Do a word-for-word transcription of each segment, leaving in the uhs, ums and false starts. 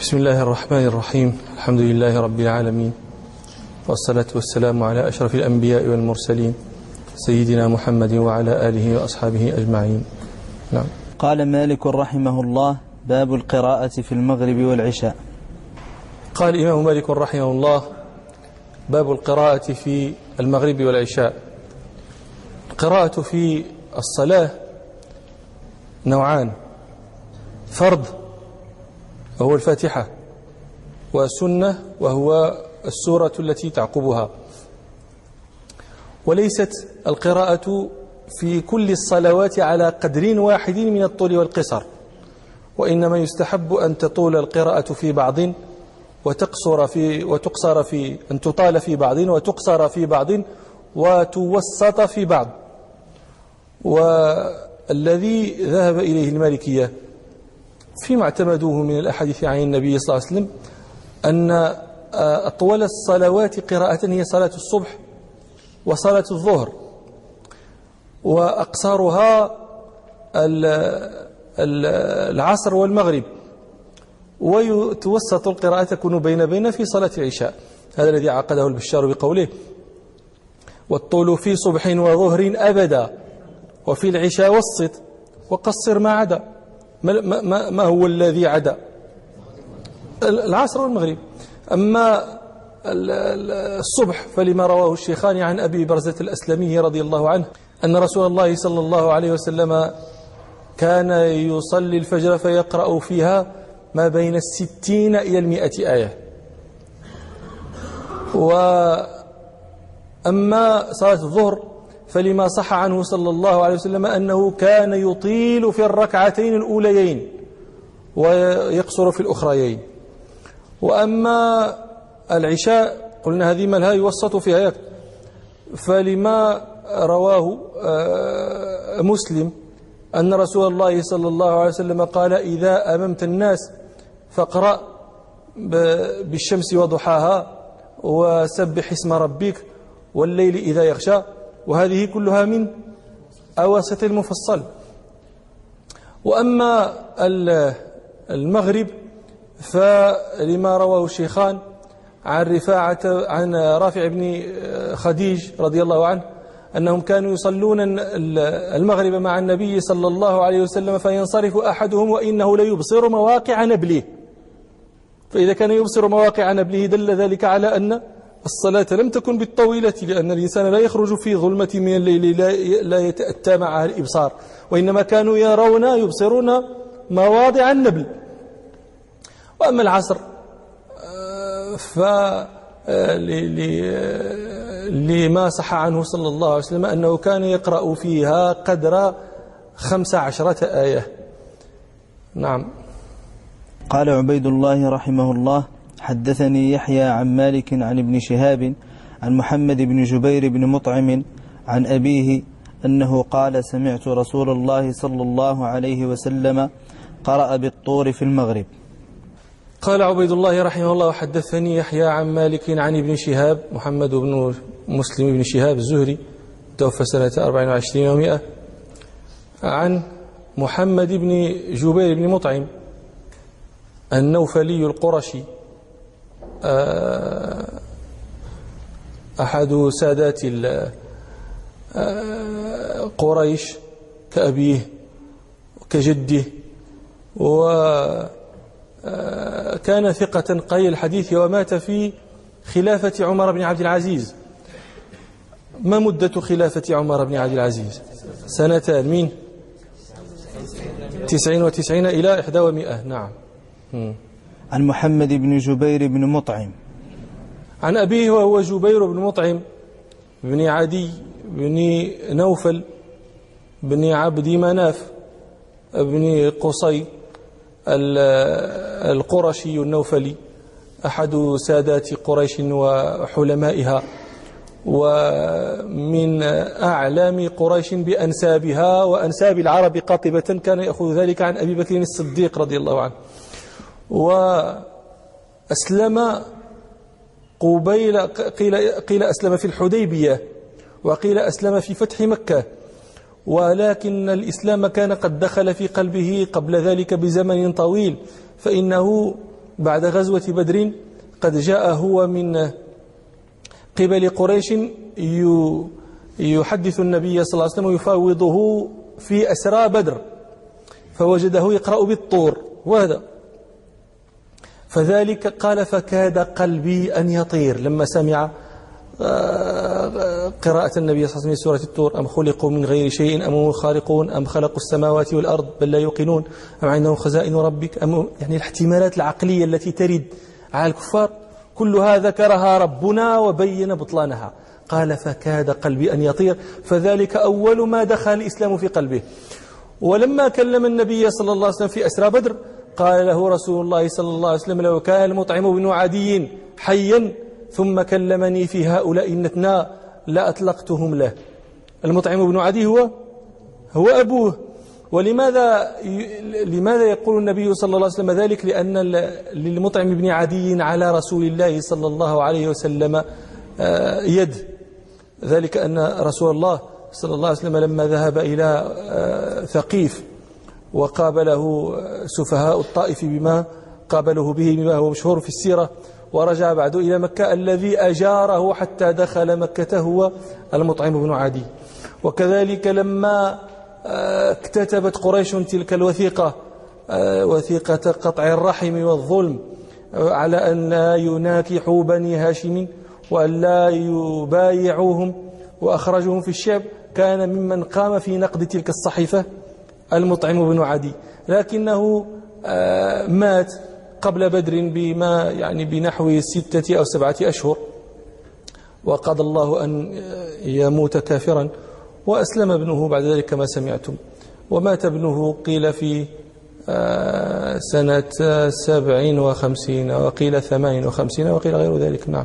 بسم الله الرحمن الرحيم. الحمد لله رب العالمين، والصلاة والسلام على أشرف الأنبياء والمرسلين سيدنا محمد وعلى آله وأصحابه أجمعين. نعم. قال مالك رحمه الله: باب القراءة في المغرب والعشاء. قال الإمام مالك رحمه الله: باب القراءة في المغرب والعشاء. القراءة في الصلاة نوعان: فرض وهو الفاتحة، وسنة وهو السورة التي تعقبها. وليست القراءة في كل الصلوات على قدر واحد من الطول والقصر، وإنما يستحب أن تطول القراءة في بعض وتقصر في وتقصر في أن تطال في بعض وتقصر في بعض وتوسط في بعض. والذي ذهب إليه المالكية فيما اعتمدوه من الأحاديث عن النبي صلى الله عليه وسلم أن أطول الصلوات قراءة هي صلاة الصبح وصلاة الظهر، وأقصرها العصر والمغرب، ويتوسط القراءة تكون بين بين في صلاة العشاء. هذا الذي عقده البشار بقوله: والطول في صبح وظهر أبدا، وفي العشاء وسط وقصر ما عدا. ما, ما, ما هو الذي عدا؟ العصر والمغرب. أما الصبح فلما رواه الشيخان عن أبي برزة الأسلمي رضي الله عنه أن رسول الله صلى الله عليه وسلم كان يصلي الفجر فيقرأ فيها ما بين الستين إلى المئة آية. وأما صلاة الظهر فلما صح عنه صلى الله عليه وسلم أنه كان يطيل في الركعتين الأوليين ويقصر في الأخريين. وأما العشاء قلنا هذه مالها يوسط فيها، فلما رواه مسلم أن رسول الله صلى الله عليه وسلم قال: إذا أممت الناس فاقرأ بالشمس وضحاها وسبح اسم ربك والليل إذا يغشى. وهذه كلها من أواسط المفصل. وأما المغرب فلما رواه الشيخان عن رفاعة عن رافع بن خديج رضي الله عنه أنهم كانوا يصلون المغرب مع النبي صلى الله عليه وسلم فينصرف أحدهم وإنه ليبصر مواقع نبله. فإذا كان يبصر مواقع نبله دل ذلك على أن الصلاة لم تكن بالطويلة، لأن الإنسان لا يخرج في ظلمة من الليل لا يتأتى معها الإبصار، وإنما كانوا يرون يبصرون مواضع النبل. وأما العصر فلما صح عنه صلى الله عليه وسلم أنه كان يقرأ فيها قدر خمس عشرة آية. نعم. قال عبيد الله رحمه الله: حدثني يحيى عن مالك عن ابن شهاب عن محمد بن جبير بن مطعم عن أبيه أنه قال: سمعت رسول الله صلى الله عليه وسلم قرأ بالطور في المغرب. قال عبيد الله رحمه الله: حدثني يحيى عن مالك عن ابن شهاب محمد بن مسلم بن شهاب الزهري توفى سنة أربع وعشرين ومئة، عن محمد بن جبير بن مطعم النوفلي القرشي أحد سادات قريش كأبيه وكجده، وكان ثقة قليل الحديث، ومات في خلافة عمر بن عبد العزيز. ما مدة خلافة عمر بن عبد العزيز؟ سنتان، من تسعين وتسعين إلى إحدى ومئة. نعم. عن محمد بن جبير بن مطعم عن أبيه وهو جبير بن مطعم بن عدي بن نوفل بن عبد مناف بن قصي القرشي النوفلي، أحد سادات قريش وحلمائها، ومن أعلام قريش بأنسابها وأنساب العرب قاطبة. كان يأخذ ذلك عن أبي بكر الصديق رضي الله عنه. وأسلم قبيل قيل, قيل أسلم في الحديبية، وقيل أسلم في فتح مكة، ولكن الإسلام كان قد دخل في قلبه قبل ذلك بزمن طويل، فإنه بعد غزوة بدر قد جاء هو من قبل قريش يحدث النبي صلى الله عليه وسلم ويفاوضه في أسرى بدر، فوجده يقرأ بالطور وهذا، فذلك قال فكاد قلبي أن يطير لما سمع قراءة النبي صلى الله عليه وسلم سورة الطور: أم خلقوا من غير شيء أم هم الخالقون أم خلقوا السماوات والأرض بل لا يوقنون أم عندهم خزائن ربك أم يعني الاحتمالات العقلية التي ترد على الكفار كلها ذكرها ربنا وبين بطلانها. قال فكاد قلبي أن يطير، فذلك أول ما دخل الإسلام في قلبه. ولما كلم النبي صلى الله عليه وسلم في أسرى بدر قال له رسول الله صلى الله عليه وسلم: لو كان المطعم بن عدي حيا ثم كلمني في هؤلاء النتنا لأطلقتهم له. المطعم بن عدي هو هو أبوه. ولماذا لماذا يقول النبي صلى الله عليه وسلم ذلك؟ لأن للمطعم بن عدي على رسول الله صلى الله عليه وسلم يد، ذلك أن رسول الله صلى الله عليه وسلم لما ذهب إلى ثقيف وقابله سفهاء الطائف بما قابله به بما هو مشهور في السيرة، ورجع بعد إلى مكة، الذي أجاره حتى دخل مكة هو المطعم بن عدي. وكذلك لما اكتتبت قريش تلك الوثيقة، وثيقة قطع الرحم والظلم، على أن لا يناكحوا بني هاشم وأن لا يبايعوهم وأخرجهم في الشعب، كان ممن قام في نقد تلك الصحيفة المطعم بن عدي، لكنه مات قبل بدر بما يعني بنحو ستة أو سبعة أشهر، وقضى الله أن يموت كافرا، وأسلم ابنه بعد ذلك كما سمعتم. ومات ابنه قيل في سنة سبع وخمسين وقيل ثمان وخمسين وقيل غير ذلك. نعم.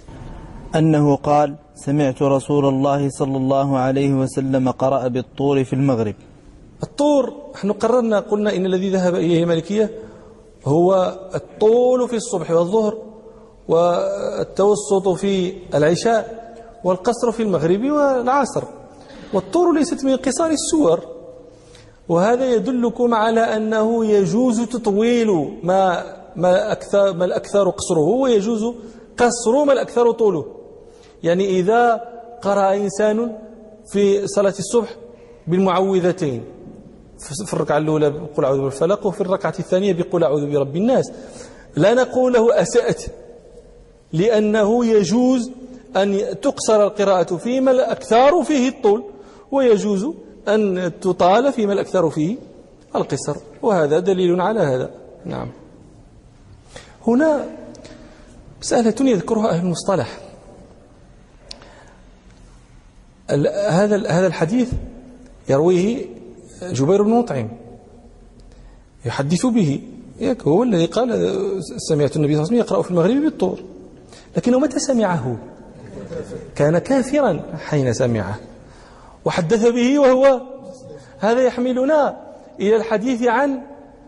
أنه قال: سمعت رسول الله صلى الله عليه وسلم قرأ بالطور في المغرب. الطور نحن قررنا قلنا إن الذي ذهب إليه مالكية هو الطول في الصبح والظهر، والتوسط في العشاء، والقصر في المغرب والعصر. والطور ليست من قصار السور، وهذا يدلكم على أنه يجوز تطويل ما ما أكثر ما الأكثر قصره، ويجوز قصر ما الأكثر طوله. يعني إذا قرأ إنسان في صلاة الصبح بالمعوذتين في الركعة الأولى بقول أعوذ بالفلق، وفي الركعة الثانية بقول أعوذ برب الناس، لا نقول له أسأت، لأنه يجوز أن تقصر القراءة فيما الأكثر فيه الطول، ويجوز أن تطال فيما الأكثر فيه القصر، وهذا دليل على هذا. نعم. هنا مسألة يذكرها أهل المصطلح. هذا هذا الحديث يرويه جبير بن مطعم، يحدث به، هو الذي قال سمعت النبي صلى الله عليه وسلم يقرأ في المغرب بالطور، لكنه متى سمعه؟ كان كافرا حين سمعه وحدث به وهو. هذا يحملنا إلى الحديث عن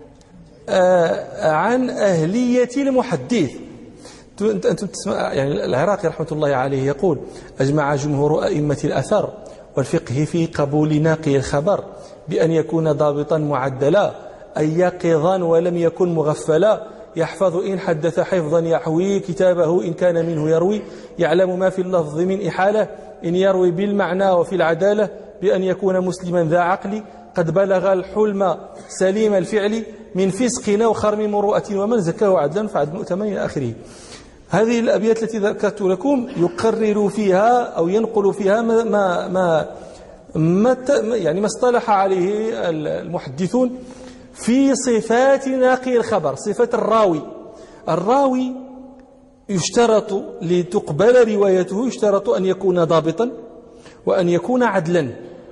آه عن أهلية المحدث. أنتم تسمع يعني العراقي رحمة الله عليه يقول: أجمع جمهور أئمة الأثر والفقه في قبول ناقي الخبر بأن يكون ضابطا معدلا، أي يقظا ولم يكن مغفلا، يحفظ إن حدث حفظا يحوي كتابه إن كان منه يروي، يعلم ما في اللفظ من إحالة إن يروي بالمعنى وفي العدالة، بأن يكون مسلما ذا عقل قد بلغ الحلم سليم الفعل من فسق أو خرم مروءة، ومن زكاه عدلا فعدل مؤتمن إلى آخره. هذه الأبيات التي ذكرت لكم يقرر فيها أو ينقل فيها ما ما ما, ما يعني ما اصطلح عليه المحدثون في صفات ناقي الخبر، صفة الراوي. الراوي يشترط لتقبل روايته يشترط أن يكون ضابطا وأن يكون عدلا.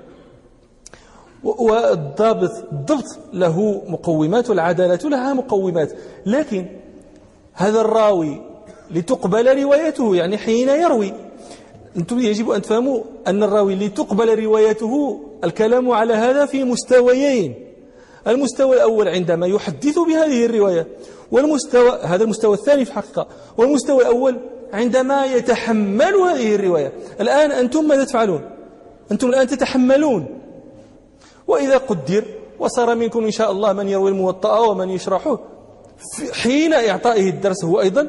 والضابط الضبط له مقومات والعدالة لها مقومات، لكن هذا الراوي لتقبل روايته يعني حين يروي، أنتم يجب أن تفهموا أن الراوي لتقبل روايته الكلام على هذا في مستويين. المستوى الأول عندما يحدث بهذه الرواية، والمستوى هذا المستوى الثاني في الحقيقة، والمستوى الأول عندما يتحمل هذه الرواية. الآن أنتم ماذا تفعلون؟ أنتم الآن تتحملون، وإذا قدر وصار منكم إن شاء الله من يروي الموطأ ومن يشرحه حين إعطائه الدرس هو أيضا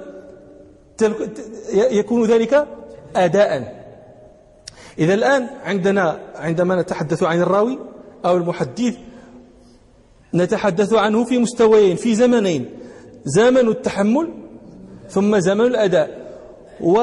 يكون ذلك أداء. إذا الآن عندنا عندما نتحدث عن الراوي أو المحدث نتحدث عنه في مستويين، في زمنين: زمن التحمل ثم زمن الأداء. و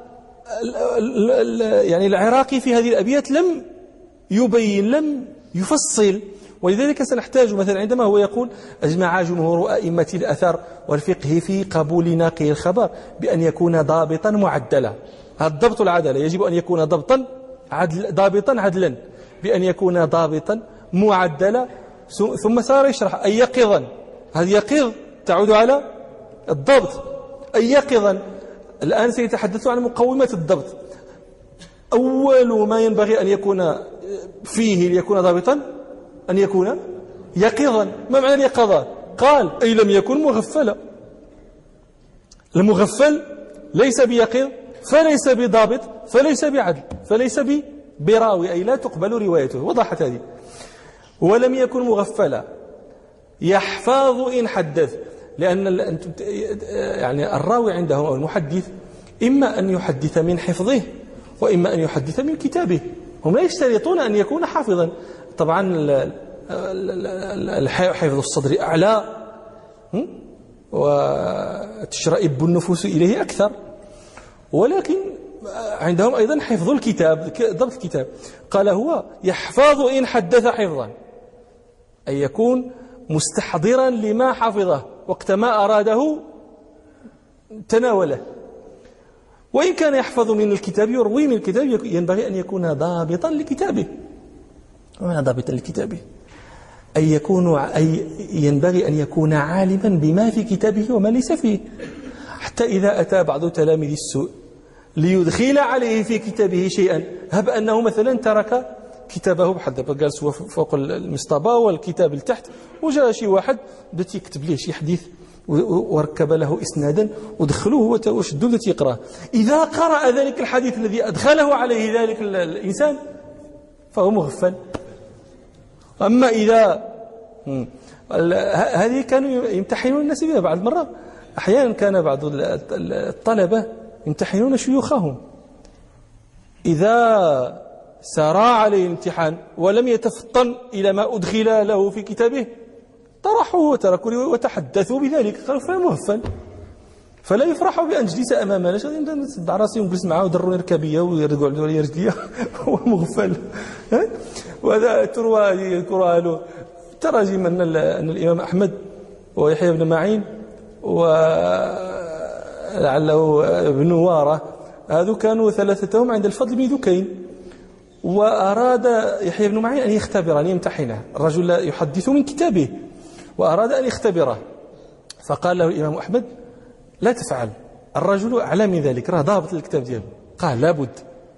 يعني العراقي في هذه الأبيات لم يبين، لم يفصل، ولذلك سنحتاج مثلا عندما هو يقول: أجمع جمهور أئمة الأثر والفقه في قبول ناقل الخبر بأن يكون ضابطا معدلا. هذا الضبط العدالة يجب أن يكون ضبطا عدل ضابطا عدلا، بأن يكون ضابطا معدلا. ثم صار يشرح أي يقظا، هذه يقظ تعود على الضبط، أي يقظا. الآن سيتحدث عن مقومات الضبط. أول ما ينبغي أن يكون فيه ليكون ضابطا أن يكون يقظا. ما معنى اليقظة؟ قال: أي لم يكن مغفلا. المغفل ليس بيقظ، فليس بضابط، فليس بعدل، فليس براوي، أي لا تقبل روايته. وضحت هذه. ولم يكن مغفلا يحفظ إن حدث، لأن يعني الراوي عندهم أو المحدث إما أن يحدث من حفظه وإما أن يحدث من كتابه. هم لا يشترطون أن يكون حافظا. طبعا حفظ الصدر أعلى وتشرئب النفوس إليه أكثر، ولكن عندهم أيضا حفظ الكتاب، ضبط الكتاب. قال: هو يحفظ إن حدث حفظا، أي يكون مستحضرا لما حفظه وقت ما أراده تناوله. وإن كان يحفظ من الكتاب، يروي من الكتاب، ينبغي أن يكون ضابطا لكتابه. وما ضابطا لكتابه؟ أي يكون أي ينبغي أن يكون عالما بما في كتابه وما ليس فيه، حتى إذا أتى بعض تلاميذ السوء ليدخل عليه في كتابه شيئا، هب أنه مثلا ترك كتابه بحال دابا جالس فوق المصطبة والكتاب لتحت، وجاء شي واحد بدا يكتب ليه شي حديث وركب له إسنادا ودخلوه وشدوا بدا يقراه. إذا قرأ ذلك الحديث الذي أدخله عليه ذلك الإنسان فهو مغفل. أما إذا هذه كانوا يمتحنون الناس بها بعض المرات. أحيانا كان بعض الطلبة يمتحنون شيوخهم، إذا سرى عليه الامتحان ولم يتفطن إلى ما أدخل له في كتابه طرحوه وتركوا وتحدثوا بذلك، قالوا فلا مغفل. فلا يفرح بأن جلس أمامنا، نصدع راسي ونجلس معه ودروني ركابية ويردوا على رجلية هو مغفل. وهذا تروى يذكرها له تراجم أن الإمام أحمد ويحيى بن معين ولعله ابن وارة، هذو كانوا ثلاثتهم عند الفضل بن ذكين، وأراد يحيى بن معين أن يختبر، أن يمتحنه. الرجل لا يحدث من كتابه وأراد أن يختبره، فقال له الإمام أحمد: لا تفعل، الرجل أعلى من ذلك، راه ضابط الكتاب دياله. قال: لابد.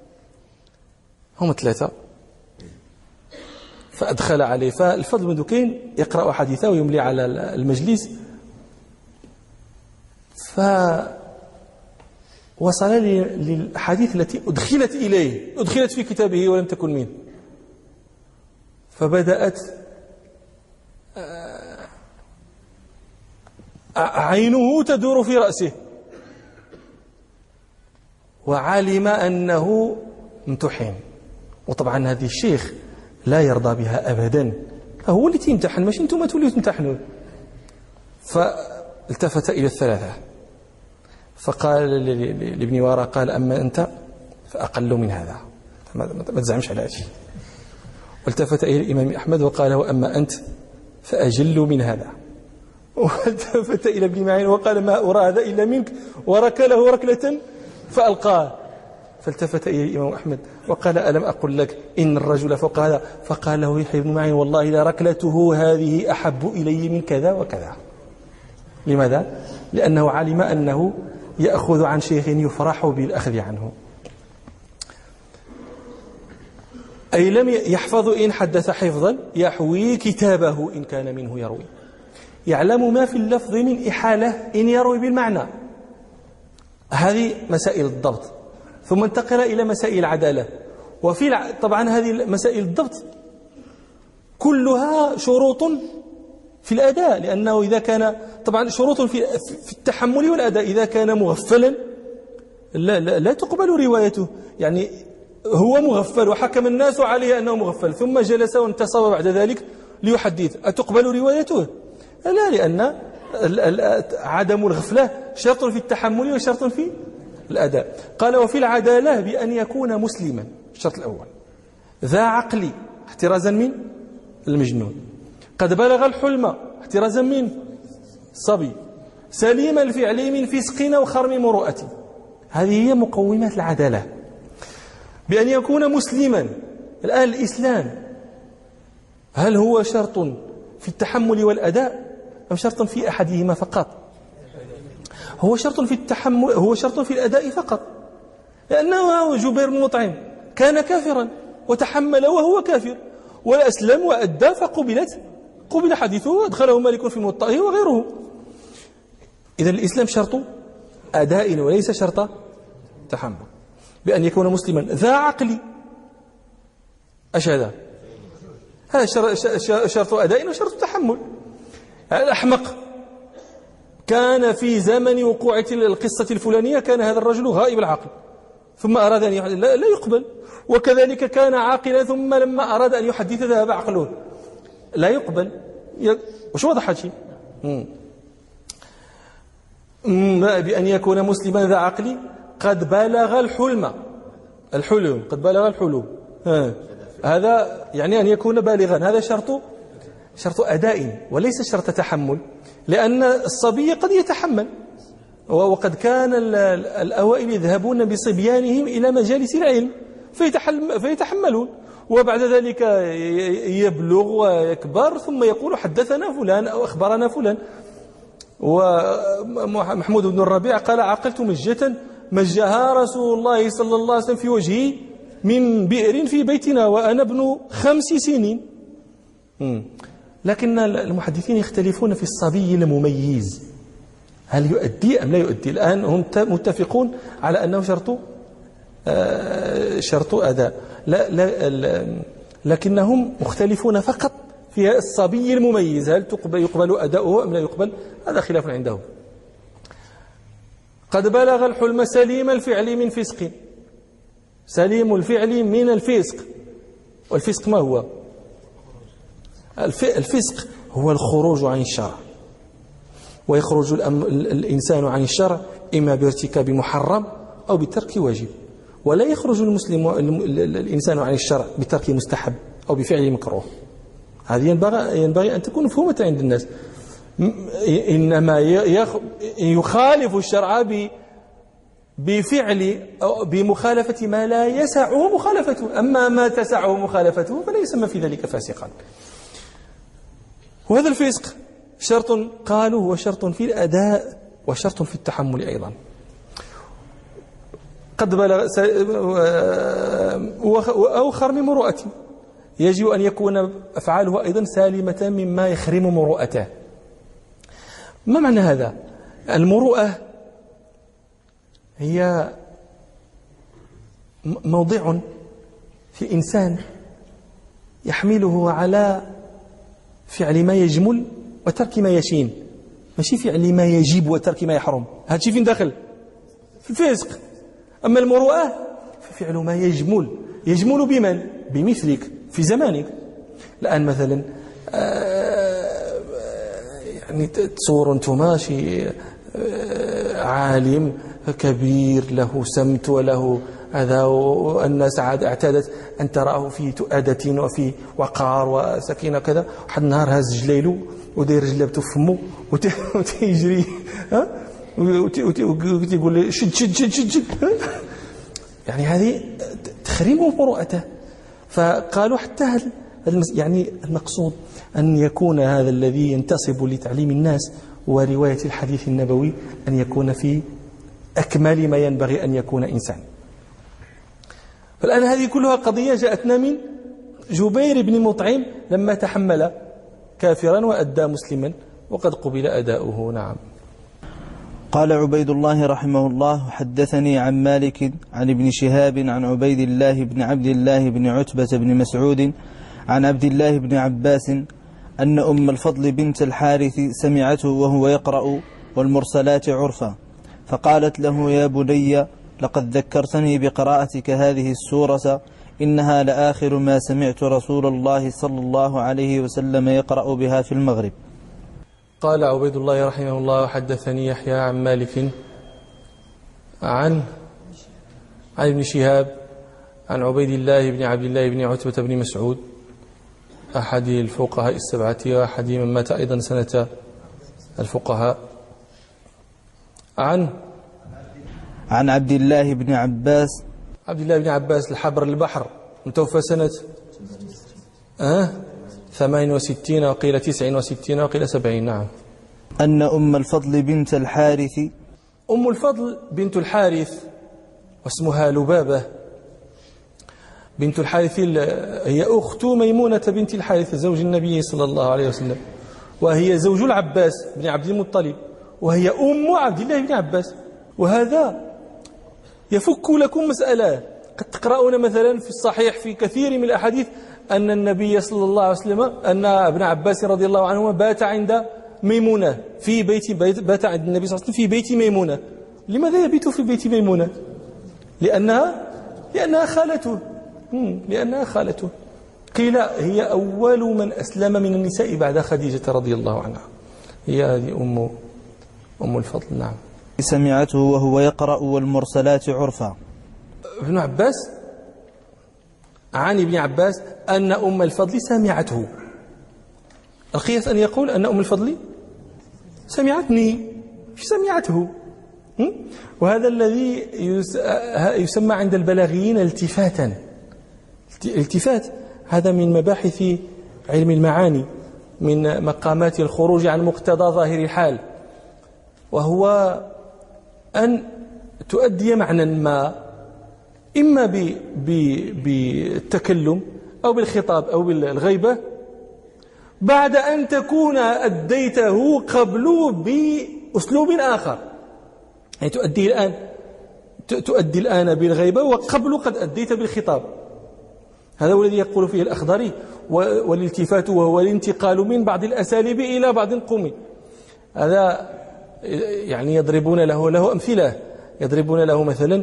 هم ثلاثة، فأدخل عليه. فالفضل بن ذكين يقرأ حديثه ويملي على المجلس، فوصل للحديث التي أدخلت إليه، أدخلت في كتابه ولم تكن منه، فبدأت عينه تدور في رأسه، وعلم أنه امتحن. وطبعا هذه الشيخ لا يرضى بها أبدا، هو اللي تيمتحن ماشي انتم توليوا تمتحنون. فالتفت إلى الثلاثة فقال لابن وارى، قال: أما أنت فأقل من هذا، ما تزعمش على هذا. والتفت إلى الإمام أحمد وقال: وأما أنت فأجل من هذا. والتفت إلى ابن معين وقال: ما أرى هذا إلا منك، وركله ركلة فألقاه. فالتفت إلى الإمام أحمد وقال: ألم أقل لك إن الرجل فوق هذا؟ فقال له يحيى بن معين: والله لركلته هذه أحب إلي من كذا وكذا. لماذا؟ لأنه علم أنه يأخذ عن شيخ يفرح بالأخذ عنه. أي لم يحفظ إن حدث حفظا يحوي كتابه إن كان منه يروي، يعلم ما في اللفظ من إحالة إن يروي بالمعنى. هذه مسائل الضبط. ثم انتقل إلى مسائل العدالة. وفي طبعا هذه مسائل الضبط كلها شروط في الأداء، لأنه إذا كان طبعا شروط في في التحمل والأداء، إذا كان مغفلا لا, لا, لا تقبل روايته. يعني هو مغفل وحكم الناس عليه أنه مغفل ثم جلس وانتصب بعد ذلك ليحدث، أتقبل روايته؟ لا، لأن عدم الغفلة شرط في التحمل وشرط في الأداء. قال وفي العدالة بأن يكون مسلما، الشرط الأول ذا عقل احترازا من المجنون، قد بلغ الحلم احترازا من الصبي، سليم الفعل من فسق وخرم مروءة. هذه هي مقومات العدالة، بأن يكون مسلما. الآن الإسلام هل هو شرط في التحمل والأداء أم شرط في أحدهما فقط؟ هو شرط في التحمل، هو شرط في الأداء فقط، لأنه جبير بن مطعم كان كافرا وتحمل وهو كافر وأسلم وأدى فقبلت قبل حديثه وأدخله مالك في موطئه وغيره. إذن الإسلام شرط أداء وليس شرط تحمل. بأن يكون مسلما ذا عقل، أش هذا؟ هذا شرط أداء وشرط تحمل. الأحمق كان في زمن وقوع القصة الفلانية كان هذا الرجل غائب العقل ثم أراد أن يحدث، لا, لا يقبل. وكذلك كان عاقلا ثم لما أراد أن يحدث ذهب عقله، لا يقبل. وش وضح شيء؟ بأن يكون مسلما ذا عقل قد بلغ الحلم، الحلم قد بلغ الحلم، هذا يعني أن يكون بالغا، هذا شرط شرط أداء وليس شرط تحمل، لأن الصبي قد يتحمل. وقد كان الأوائل يذهبون بصبيانهم إلى مجالس العلم فيتحملون، وبعد ذلك يبلغ ويكبر ثم يقول حدثنا فلان أو أخبرنا فلان. ومحمود بن الربيع قال عقلت مجة مجها رسول الله صلى الله عليه وسلم في وجهي من بئر في بيتنا وأنا ابن خمس سنين. لكن المحدثين يختلفون في الصبي المميز، هل يؤدي أم لا يؤدي. الآن هم متفقون على أنه شرط شرط أداء، لا, لا لكنهم مختلفون فقط في الصبي المميز، هل يقبل أداؤه أم لا يقبل، هذا خلاف عندهم. قد بلغ الحلم سليم الفعل من فسق، سليم الفعل من الفسق. والفسق ما هو؟ الفسق هو الخروج عن الشرع، ويخرج الإنسان عن الشرع إما بارتكاب محرم أو بترك واجب، ولا يخرج المسلم الإنسان عن الشرع بترك مستحب أو بفعل مكروه. هذه ينبغي, ينبغي أن تكون مفهومة عند الناس. إنما يخالف الشرع بفعل أو بمخالفة ما لا يسعه مخالفته، أما ما تسعه مخالفته فلا يسمى في ذلك فاسقا. وهذا الفسق شرط قالوا هو شرط في الأداء وشرط في التحمل أيضا. قد بلغ أو خرم مروءة، يجب أن يكون أفعاله أيضا سالمة مما يخرم مروءته. ما معنى هذا؟ المروءة هي موضع في إنسان يحمله على فعل ما يجمل وترك ما يشين، ماشي فعل ما يجب وترك ما يحرم. هذا شيء فين داخل؟ في الفسق. أما المروءة ففعل ما يجمل، يجمل بمن؟ بمثلك في زمانك. الآن مثلا يعني تصور أنتما شي عالم كبير له سمت وله هذا، والناس عاد اعتادت أن تراه في تؤدة وفي وقار وسكينة كذا. واحد النهار هاز جليلو ودير جلابته في فمه وتيجري ها وتيقول لي شد شد شد شد, شد. يعني هذه تخريم مروءته. فقالوا حتى يعني المقصود أن يكون هذا الذي ينتصب لتعليم الناس ورواية الحديث النبوي أن يكون في أكمل ما ينبغي أن يكون إنسان. فالآن هذه كلها قضية جاءتنا من جبير بن مطعم لما تحمل كافرا وأدى مسلما وقد قبل أداؤه. نعم. قال عبيد الله رحمه الله حدثني عن مالك عن ابن شهاب عن عبيد الله بن عبد الله بن عتبة بن مسعود عن عبد الله بن عباس أن أم الفضل بنت الحارث سمعته وهو يقرأ والمرسلات عرفا، فقالت له: يا بني، لقد ذكرتني بقراءتك هذه السورة، إنها لآخر ما سمعت رسول الله صلى الله عليه وسلم يقرأ بها في المغرب. قال عبيد الله رحمه الله: حدثني يحيى عن مالك عن عن ابن شهاب عن عبيد الله بن عبد الله بن عتبة بن مسعود أحد الفقهاء السبعة وأحد من مات أيضا سنة الفقهاء، عن عن عبد الله بن عباس عبد الله بن عباس الحبر البحر، متوفى سنة أه ثمان وستين وقيل تسع وستين وقيل سبعين. نعم. أن أم الفضل بنت الحارث أم الفضل بنت الحارث واسمها لبابة بنت الحارث، هي أخت ميمونة بنت الحارث زوج النبي صلى الله عليه وسلم، وهي زوج العباس بن عبد المطلب، وهي أم عبد الله بن عباس. وهذا يفك لكم مسألة. قد تقرؤون مثلا في الصحيح في كثير من الأحاديث أن النبي صلى الله عليه وسلم أن ابن عباس رضي الله عنهما بات عند ميمونة في بيت بات عند النبي صلى الله عليه وسلم في بيت ميمونة. لماذا يبيت في بيت ميمونة؟ لأنها لأنها خالته لأنها خالته قيل هي أول من أسلم من النساء بعد خديجة رضي الله عنها، هي هذه أم أم الفضل. نعم. سمعته وهو يقرأ والمرسلات عرفا. ابن عباس عن ابن عباس أن أم الفضل سمعته. القياس أن يقول أن أم الفضل سمعتني، سمعته. وهذا الذي يسمى عند البلاغيين التفاتا. التفات هذا من مباحث علم المعاني، من مقامات الخروج عن مقتضى ظاهر الحال، وهو أن تؤدي معنى ما إما بالتكلم أو بالخطاب أو بالغيبة بعد أن تكون أديته قبل بأسلوب آخر. يعني تؤدي الآن تؤدي الآن بالغيبة وقبل قد أديت بالخطاب. هذا هو الذي يقول فيه الأخضري: والالتفات وهو الانتقال من بعض الأساليب إلى بعض القوم. هذا يعني يضربون له له أمثلة، يضربون له مثلا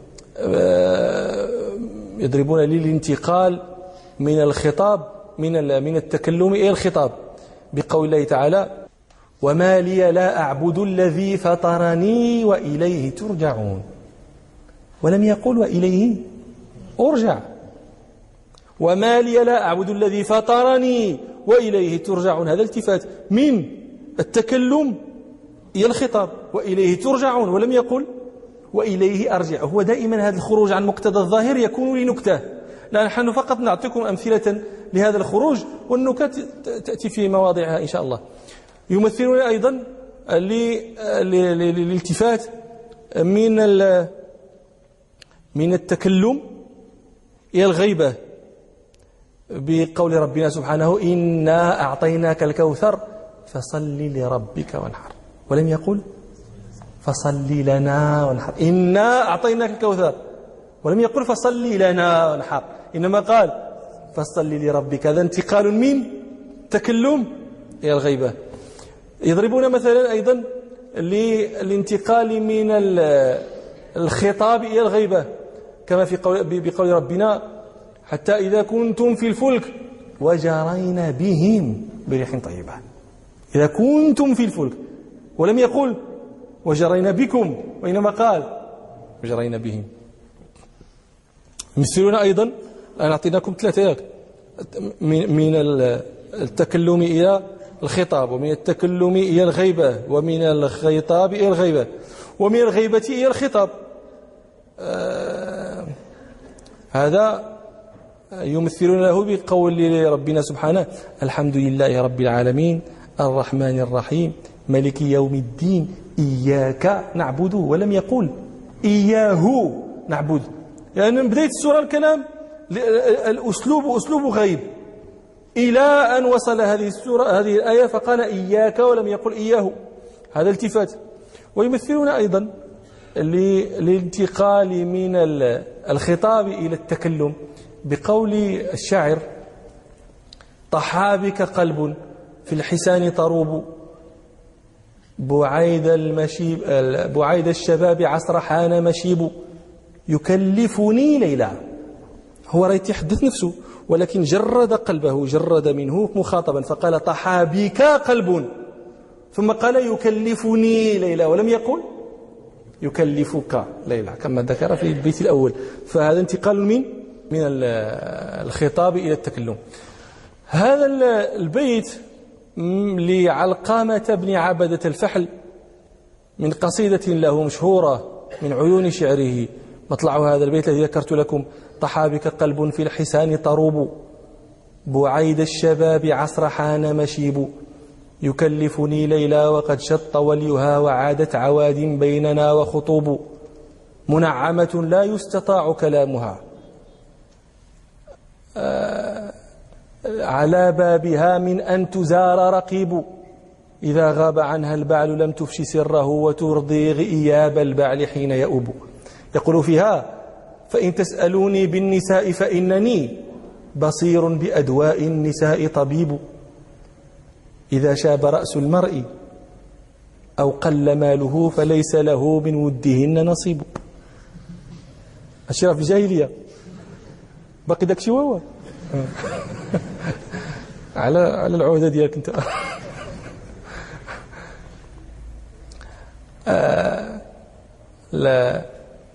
يضربون للانتقال من الخطاب من من التكلم إلى الخطاب بقول الله تعالى: وما لي لا أعبد الذي فطرني وإليه ترجعون. ولم يقل وإليه أرجع. وما لي لا أعبد الذي فطرني وإليه ترجعون. هذا التفات من التكلم إلى الخطاب، وإليه ترجعون، ولم يقل وإليه أرجع. هو دائما هذا الخروج عن مقتضى الظاهر يكون لنكتة. لا، نحن فقط نعطيكم أمثلة لهذا الخروج، والنكت تأتي في مواضعها إن شاء الله. يمثلون أيضا للالتفات من من التكلم إلى الغيبة بقول ربنا سبحانه: إنا أعطيناك الكوثر فصل لربك وانحر. ولم يقل فصل لنا وانحر. إنا أعطيناك الكوثر، ولم يقل فصل لنا وانحر، إنما قال فصل لربك. هذا انتقال من تكلم إلى الغيبة. يضربون مثلا أيضا للانتقال من الخطاب إلى الغيبة كما في قول بقول ربنا: حتى إذا كنتم في الفلك وجرين بهم بريح طيبة. إذا كنتم في الفلك، ولم يقل وجرين بكم، وإنما قال وجرين بهم. مثلنا أيضا، أنا أعطيناكم ثلاثة: من التكلم إلى الخطاب، ومن التكلم إلى الغيبة، ومن الخطاب إلى الغيبة، ومن الغيبة إلى الخطاب. آه هذا يمثلون له بقول ربنا سبحانه: الحمد لله رب العالمين الرحمن الرحيم مالك يوم الدين إياك نعبد. ولم يقل إياه نعبد. يعني من بداية السورة الكلام الأسلوب أسلوب غيب، إلى أن وصل هذه السورة هذه الآية فقال إياك ولم يقل إياه. هذا التفات. ويمثلون أيضا للانتقال من الخطاب إلى التكلم بقول الشاعر: طحى بك قلب في الحسان طروب بعيد المشيب بعيد الشباب عصر حان مشيب يكلفني ليلى. هو راه يتحدث نفسه ولكن جرد قلبه، جرد منه مخاطبا، فقال طحى بك قلب، ثم قال يكلفني ليلى ولم يقل يكلفك ليلى كما ذكر في البيت الأول. فهذا انتقال من من الخطاب إلى التكلم. هذا البيت لعلقامة بن عبدة الفحل من قصيدة له مشهورة من عيون شعره. مطلع هذا البيت الذي ذكرت لكم: طحى بك قلب في الحسان طروب بعيد الشباب عصر حان مشيب يكلفني ليلى وقد شط وليها وعادت عواد بيننا وخطوب منعمة لا يستطاع كلامها آه على بابها من أن تزار رقيب إذا غاب عنها البعل لم تفش سره وترضي غياب البعل حين يؤب. يقول فيها: فإن تسألوني بالنساء فإنني بصير بأدواء النساء طبيب إذا شاب رأس المرء أو قل ماله فليس له من ودهن نصيب. أشرف الجاهلية باقي داك شي واوا على على العهدة ديالك انت. آه لا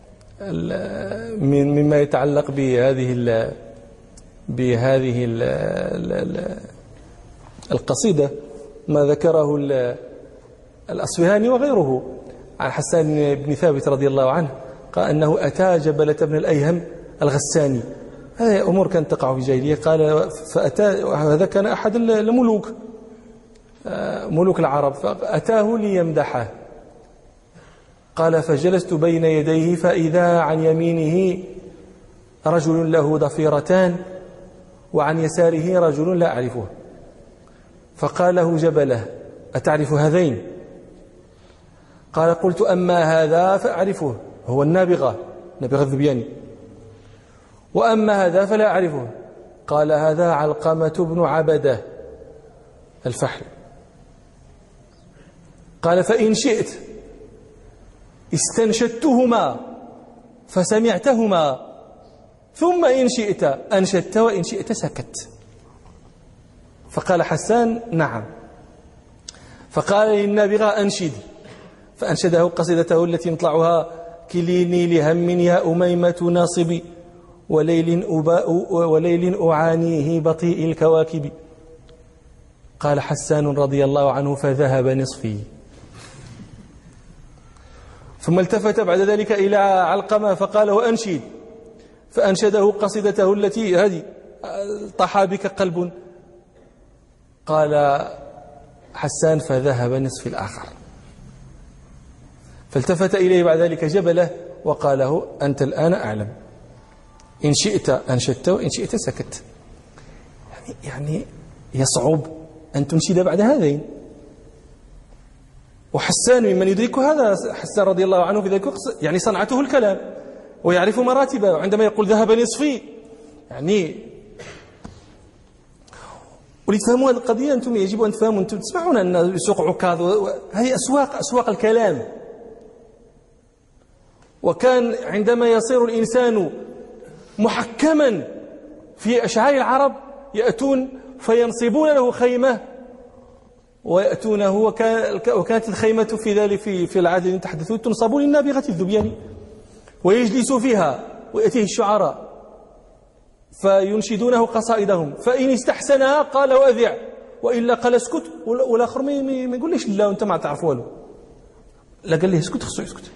من مما يتعلق بهذه ال بهذه ال ال القصيدة ما ذكره الأصفهاني وغيره عن حسان بن ثابت رضي الله عنه، قال أنه أتى جبلة بن الأيهم الغساني. هذه أمور كانت تقع في الجاهلية. قال فأتى، هذا كان أحد الملوك ملوك العرب، فأتاه ليمدحه. قال فجلست بين يديه فإذا عن يمينه رجل له ضفيرتان وعن يساره رجل لا أعرفه. فقال له جبله: أتعرف هذين؟ قال: قلت أما هذا فأعرفه، هو النابغة نابغة الذبياني، وأما هذا فلا أعرفه. قال: هذا علقمة بن عبدة الفحل. قال: فإن شئت استنشدتهما فسمعتهما، ثم إن شئت أنشدت وإن شئت سكت. فقال حسان: نعم. فقال للنابغة: أنشد. فأنشده قصيدته التي مطلعها: كليني لهم يا أميمة ناصبي وليل, أباء وليل أعانيه بطيء الكواكب. قال حسان رضي الله عنه: فذهب نصفي. ثم التفت بعد ذلك إلى علقمة فقال: وأنشد. فأنشده قصيدته التي هذه: طحى بك قلب. قال حسان: فذهب نصف الآخر. فالتفت إليه بعد ذلك جبله وقال له: أنت الآن أعلم، إن شئت أنشدت وإن شئت سكت. يعني, يعني يصعب أن تنشد بعد هذين. وحسان ممن يدرك هذا، حسان رضي الله عنه في ذلك الوقت يعني صنعته الكلام ويعرف مراتبه. عندما يقول ذهب نصفي يعني ولتفهموا هذه القضية أنتم يجب أن تفهموا. أنتم تسمعون أن سوق عكاظ هذه أسواق أسواق الكلام. وكان عندما يصير الإنسان محكما في أشعار العرب يأتون فينصبون له خيمة ويأتونه، وكانت الخيمة في ذلك في في العهد الذي تحدثون تنصب للنابغة الذبياني ويجلس فيها ويأتيه الشعراء فينشدونه قصائدهم، فإن استحسنها قال وأذع وإلا قال اسكت، والآخر ما يقوليش لا وأنت ما تعرف والو، لا قال له اسكت خصو يسكت.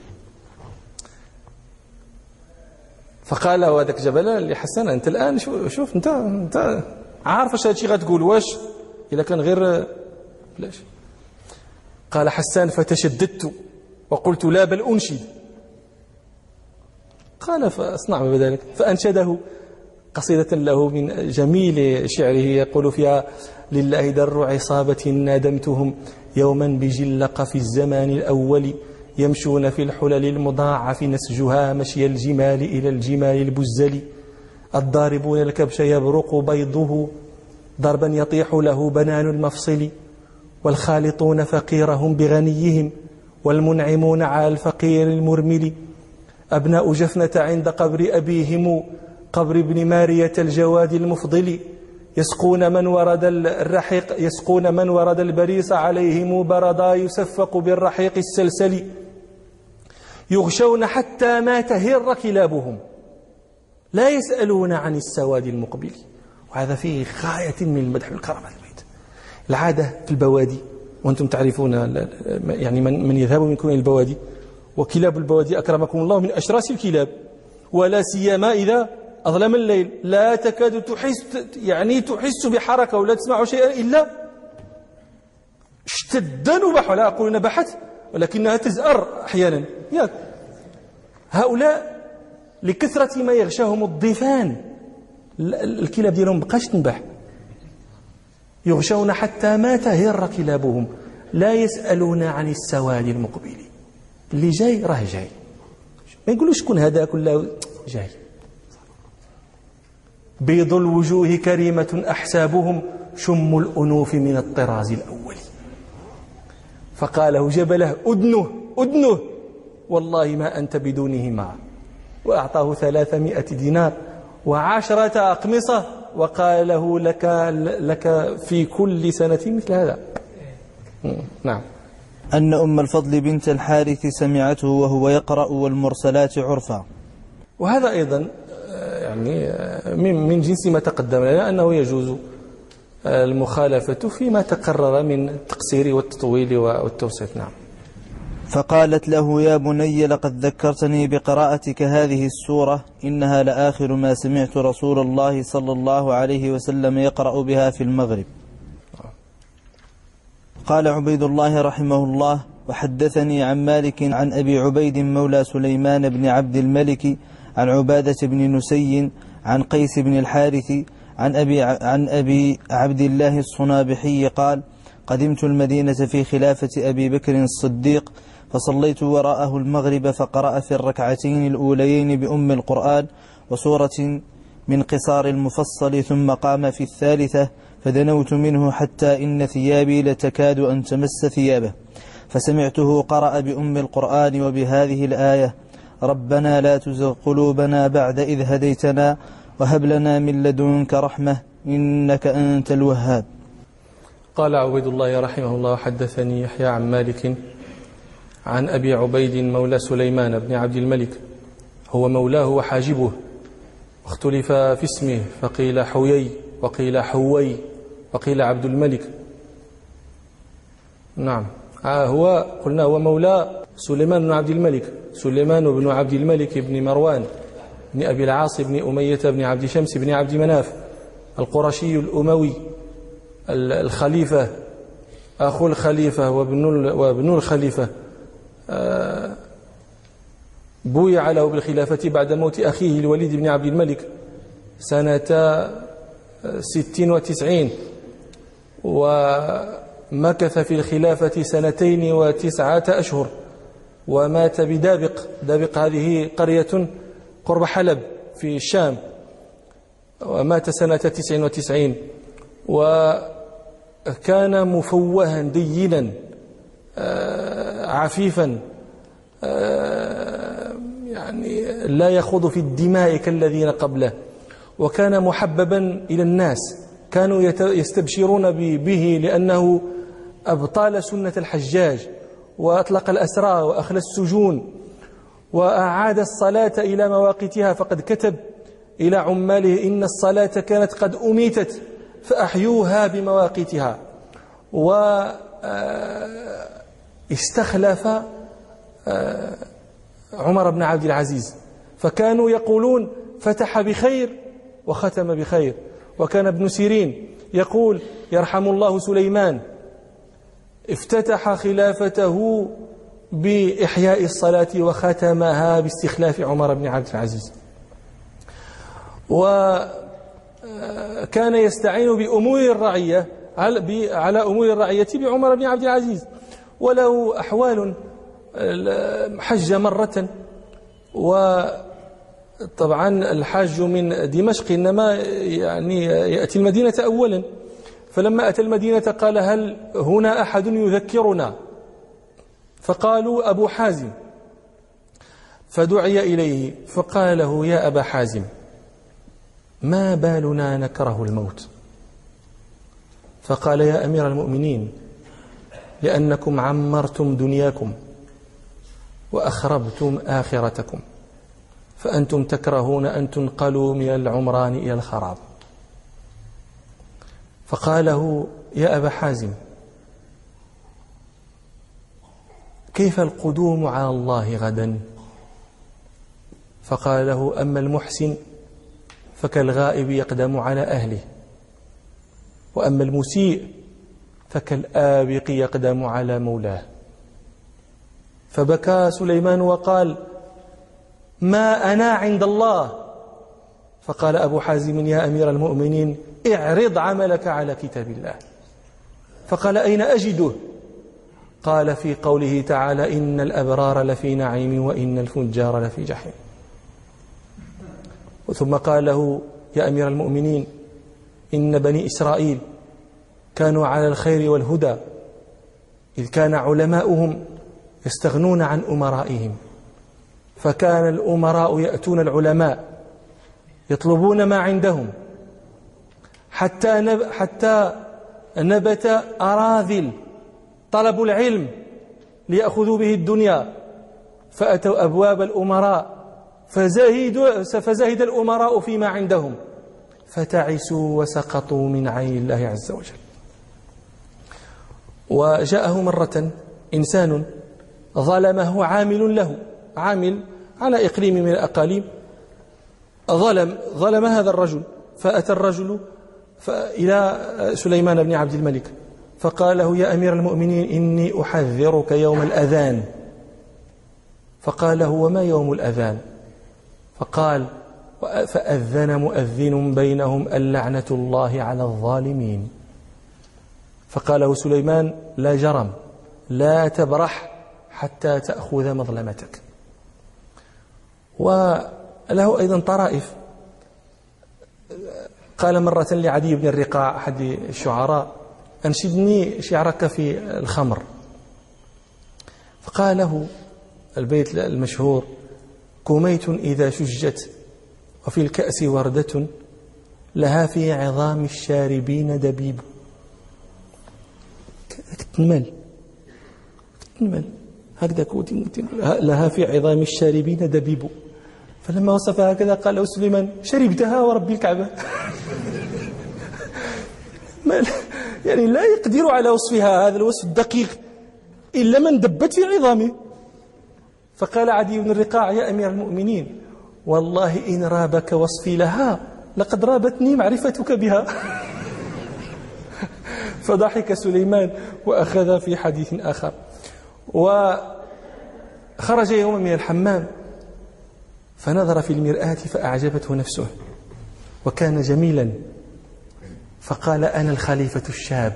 فقال هذاك جبل لحسن: أنت الآن شوف أنت أنت عارف اش هادشي غتقول، واش إلا كان غير بلاش. قال حسان: فتشددت وقلت: لا بل أنشد. قال: فاصنع بذلك. فأنشده قصيدة له من جميل شعره يقول فيها: لله در عصابة نادمتهم يوما بجلق في الزمان الأول يمشون في الحلل المضاعف نسجها مشي الجمال إلى الجمال البزل الضاربون الكبش يبرق بيضه ضربا يطيح له بنان المفصل والخالطون فقيرهم بغنيهم والمنعمون على الفقير المرمل أبناء جفنة عند قبر أبيهم قبر ابن مارية الجواد المفضل يسقون من ورد الرحيق يسقون من ورد البريص عليهم بردا يسفق بالرحيق السلسل يغشون حتى ما تهر كلابهم لا يسألون عن السواد المقبل. وهذا فيه غاية من المدح والكرم هذا البيت. العادة في البوادي وأنتم تعرفون يعني من, من يذهب منكم إلى البوادي وكلاب البوادي أكرمكم الله من أشراس الكلاب ولا سيما إذا أظلم الليل لا تكاد تحس يعني تحس بحركة ولا تسمع شيئا إلا اشتد نبح. لا أقول نبحت ولكنها تزأر أحيانا. هؤلاء لكثرة ما يغشاهم الضيفان الكلاب ديالهم بقاش تنبح يغشون حتى ما تهر كلابهم لا يسألون عن السواد المقبل. اللي جاي راه جاي ما يقولوش شكون هذا كله جاي. بيض الوجوه كريمة أحسابهم شم الأنوف من الطراز الأول. فقاله جبله أدنه أدنه والله ما أنت بدونه معه وأعطاه ثلاثمائة دينار وعشرة أقمصة وقال له لك, لك في كل سنة مثل هذا. نعم. أن أم الفضل بنت الحارث سمعته وهو يقرأ والمرسلات عرفا. وهذا أيضا يعني من جنس ما تقدم لنا أنه يجوز المخالفة فيما تقرر من التقصير والتطويل والتوسيط. نعم. فقالت له يا بني لقد ذكرتني بقراءتك هذه السورة إنها لآخر ما سمعت رسول الله صلى الله عليه وسلم يقرأ بها في المغرب. قال عبيد الله رحمه الله وحدثني عن مالك عن أبي عبيد مولى سليمان بن عبد الملك عن عبادة بن نسي عن قيس بن الحارث عن أبي, عن أبي عبد الله الصنابحي قال قدمت المدينة في خلافة أبي بكر الصديق فصليت وراءه المغرب فقرأ في الركعتين الأوليين بأم القرآن وسورة من قصار المفصل ثم قام في الثالثة فدنوت منه حتى إن ثيابي لتكاد أن تمس ثيابه فسمعته قرأ بأم القرآن وبهذه الآية ربنا لا تزغ قلوبنا بعد إذ هديتنا وهب لنا من لدنك رحمة إنك أنت الوهاب. قال عبيد الله رحمه الله حدثني يحيى عن مالك عن أبي عبيد مولى سليمان بن عبد الملك هو مولاه وحاجبه واختلف في اسمه فقيل حويي وقيل حوي وقيل عبد الملك. نعم. هو قلنا هو مولى سليمان بن عبد الملك سليمان بن عبد الملك بن مروان بن أبي العاص بن أمية بن عبد شمس بن عبد مناف القرشي الأموي الخليفة أخو الخليفة وابن وابن الخليفة بويع له بالخلافة بعد موت أخيه الوليد بن عبد الملك سنة ستين وتسعين ومكث في الخلافة سنتين وتسعة أشهر ومات بدابق. دابق هذه قرية قرب حلب في الشام ومات سنة تسع وتسعين وكان مفوها دينا عفيفا يعني لا يخوض في الدماء كالذين قبله وكان محببا إلى الناس كانوا يستبشرون به لأنه أبطال سنة الحجاج وأطلق الأسرى وأخلى السجون وأعاد الصلاة إلى مواقيتها فقد كتب إلى عماله إن الصلاة كانت قد أميتت فأحيوها بمواقيتها. واستخلف عمر بن عبد العزيز فكانوا يقولون فتح بخير وختم بخير. وكان ابن سيرين يقول يرحم الله سليمان افتتح خلافته بإحياء الصلاة وختمها باستخلاف عمر بن عبد العزيز. وكان يستعين بأمور الرعية على أمور الرعية بعمر بن عبد العزيز وله أحوال حج مرة وطبعا الحاج من دمشق إنما يعني يأتي المدينة أولا فلما أتى المدينة قال هل هنا أحد يذكرنا؟ فقالوا أبو حازم، فدعي إليه فقال له يا أبا حازم ما بالنا نكره الموت؟ فقال يا أمير المؤمنين لأنكم عمرتم دنياكم وأخربتم آخرتكم، فأنتم تكرهون أن تنقلوا من العمران إلى الخراب. فقال له يا أبا حازم كيف القدوم على الله غدا؟ فقال له أما المحسن فكالغائب يقدم على أهله، وأما المسيء فكالآبق يقدم على مولاه. فبكى سليمان وقال ما أنا عند الله. فقال أبو حازم يا أمير المؤمنين اعرض عملك على كتاب الله. فقال أين أجده؟ قال في قوله تعالى إن الأبرار لفي نعيم وإن الفجار لفي جحيم. ثم قال له يا أمير المؤمنين إن بني إسرائيل كانوا على الخير والهدى إذ كان علماؤهم يستغنون عن أمرائهم، فكان الأمراء يأتون العلماء يطلبون ما عندهم حتى نب حتى نبت أراذل طلبوا العلم ليأخذوا به الدنيا، فأتوا أبواب الأمراء فزهد الأمراء فيما عندهم فتعسوا وسقطوا من عين الله عز وجل. وجاءه مرة إنسان ظلمه عامل له، عامل على إقليم من الأقاليم، ظلم ظلم هذا الرجل، فأتى الرجل إلى سليمان بن عبد الملك فقال له يا أمير المؤمنين إني أحذرك يوم الأذان. فقال له وما يوم الأذان؟ فقال فأذن مؤذن بينهم اللعنة الله على الظالمين. فقال له سليمان لا جرم لا تبرح حتى تأخذ مظلمتك. وله أيضا طرائف. قال مرة لعدي بن الرقاع أحد الشعراء أنشدني شعرك في الخمر، فقال له البيت المشهور كميت إذا شجت وفي الكأس وردة لها في عظام الشاربين دبيب. كتنمل كتنمل هكذا لها في عظام الشاربين دبيب. فلما وصفها هكذا قال له سليمان شربتها ورب الكعبة. يعني لا يقدر على وصفها هذا الوصف الدقيق إلا من دبت في عظامه. فقال عدي بن الرقاع يا أمير المؤمنين والله إن رابك وصفي لها لقد رابتني معرفتك بها. فضحك سليمان وأخذ في حديث آخر. وخرج يوما من الحمام فنظر في المرآة فأعجبته نفسه وكان جميلا، فقال أنا الخليفة الشاب.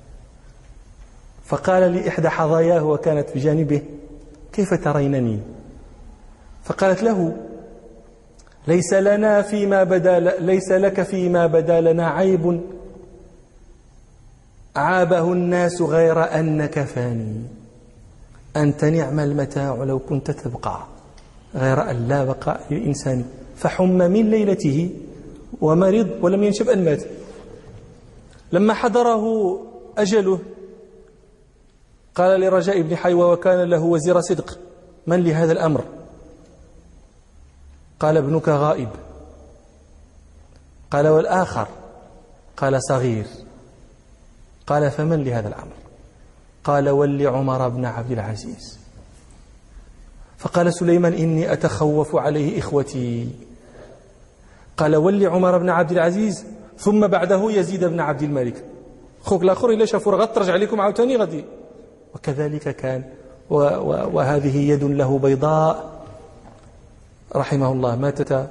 فقال لإحدى حظاياه وكانت بجانبه كيف ترينني؟ فقالت له ليس لنا فيما بدا ليس لك فيما بدا لنا عيب عابه الناس غير أنك فاني، أنت نعم المتاع لو كنت تبقى غير أن لا بقاء للإنسان، فحم من ليلته ومرض ولم ينشب أن مات. لما حضره أجله قال لرجاء بن حيوة وكان له وزير صدق من لهذا الأمر؟ قال ابنك غائب. قال والآخر؟ قال صغير. قال فمن لهذا الأمر؟ قال ول عمر بن عبد العزيز. فقال سليمان إني أتخوف عليه إخوتي. قال ول عمر بن عبد العزيز ثم بعده يزيد بن عبد الملك. خوك الآخر إلا شافوا غد ترجع عليكم عاوتاني غدي. وكذلك كان و و وهذه يد له بيضاء رحمه الله ماتت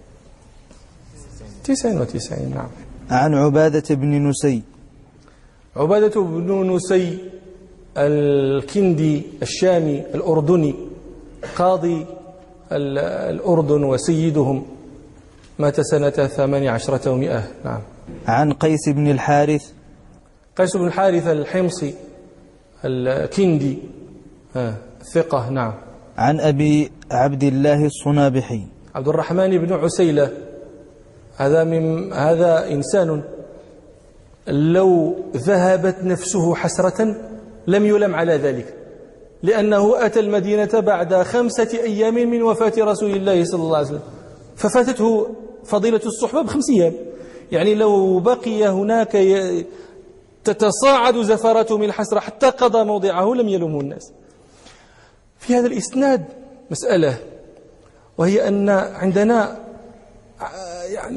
تسعين وتسعين. نعم. عن عبادة بن نسي. عبادة بن نسي الكندي الشامي الأردني قاضي الأردن وسيدهم، مات سنة ثمان عشرة ومئة. نعم. عن قيس بن الحارث قيس بن حارثة الحمصي الكندي ثقة. نعم. عن أبي عبد الله الصنابحي عبد الرحمن بن عسيلة، هذا من هذا إنسان لو ذهبت نفسه حسرة لم يلم على ذلك، لأنه أتى المدينة بعد خمسة أيام من وفاة رسول الله صلى الله عليه وسلم، ففاتته فضيلة الصحبة بخمس أيام. يعني لو بقي هناك تتصاعد زفرته من الحسرة حتى قضى موضعه لم يلومه الناس. في هذا الإسناد مسألة، وهي أن عندنا يعني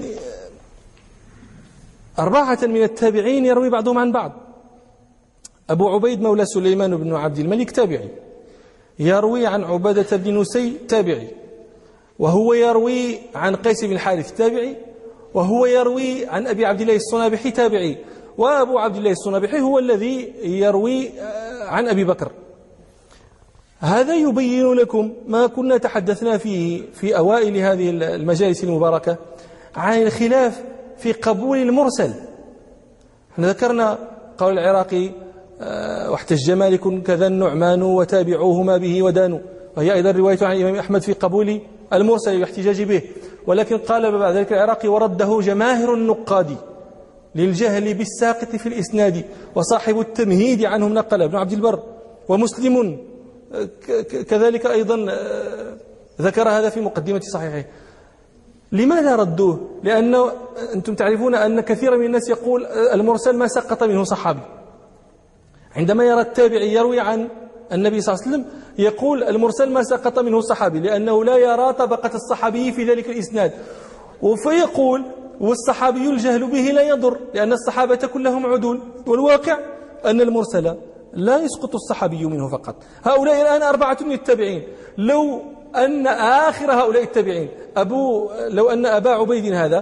أربعة من التابعين يروي بعضهم عن بعض. أبو عبيد مولى سليمان بن عبد الملك تابعي، يروي عن عبادة بن نسي تابعي، وهو يروي عن قيس بن حارث تابعي، وهو يروي عن أبي عبد الله الصنابحي تابعي، وأبو عبد الله الصنابحي هو الذي يروي عن أبي بكر. هذا يبين لكم ما كنا تحدثنا فيه في أوائل هذه المجالس المباركة عن الخلاف في قبول المرسل. احنا ذكرنا قول العراقي واحتج مالك كذا النعمان وتابعوهما به ودانوا، وهي أيضا رواية عن الإمام أحمد في قبول المرسل والاحتجاج به، ولكن قال بعد ذلك العراقي ورده جماهر النقاد للجهل بالساقط في الإسناد، وصاحب التمهيد عنهم نقل ابن عبد البر ومسلم كذلك أيضا ذكر هذا في مقدمة صحيحه. لماذا ردوه؟ لأنه أنتم تعرفون أن كثير من الناس يقول المرسل ما سقط منه صحابي. عندما يرى التابعي يروي عن النبي صلى الله عليه وسلم يقول المرسل ما سقط منه صحابي، لأنه لا يرى طبقة الصحابي في ذلك الإسناد، فيقول والصحابي الجهل به لا يضر لأن الصحابة كلهم عدول، والواقع أن المرسل لا يسقط الصحابي منه فقط. هؤلاء الآن أربعة من التابعين، لو أن آخر هؤلاء التابعين أبو لو أن أبا عبيد هذا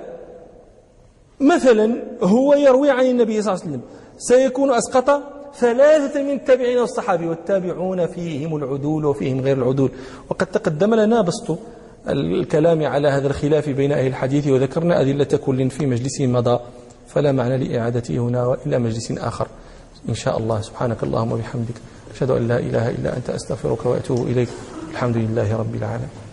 مثلا هو يروي عن النبي صلى الله عليه وسلم سيكون أسقط ثلاثة من التابعين والصحابي، والتابعون فيهم العدول وفيهم غير العدول. وقد تقدم لنا بسط الكلام على هذا الخلاف بين أهل الحديث، وذكرنا أدلة كل في مجلس مضى، فلا معنى لإعادته هنا وإلا مجلس آخر إن شاء الله. سبحانك اللهم وبحمدك أشهد أن لا إله إلا أنت أستغفرك وأتوب إليك. الحمد لله رب العالمين.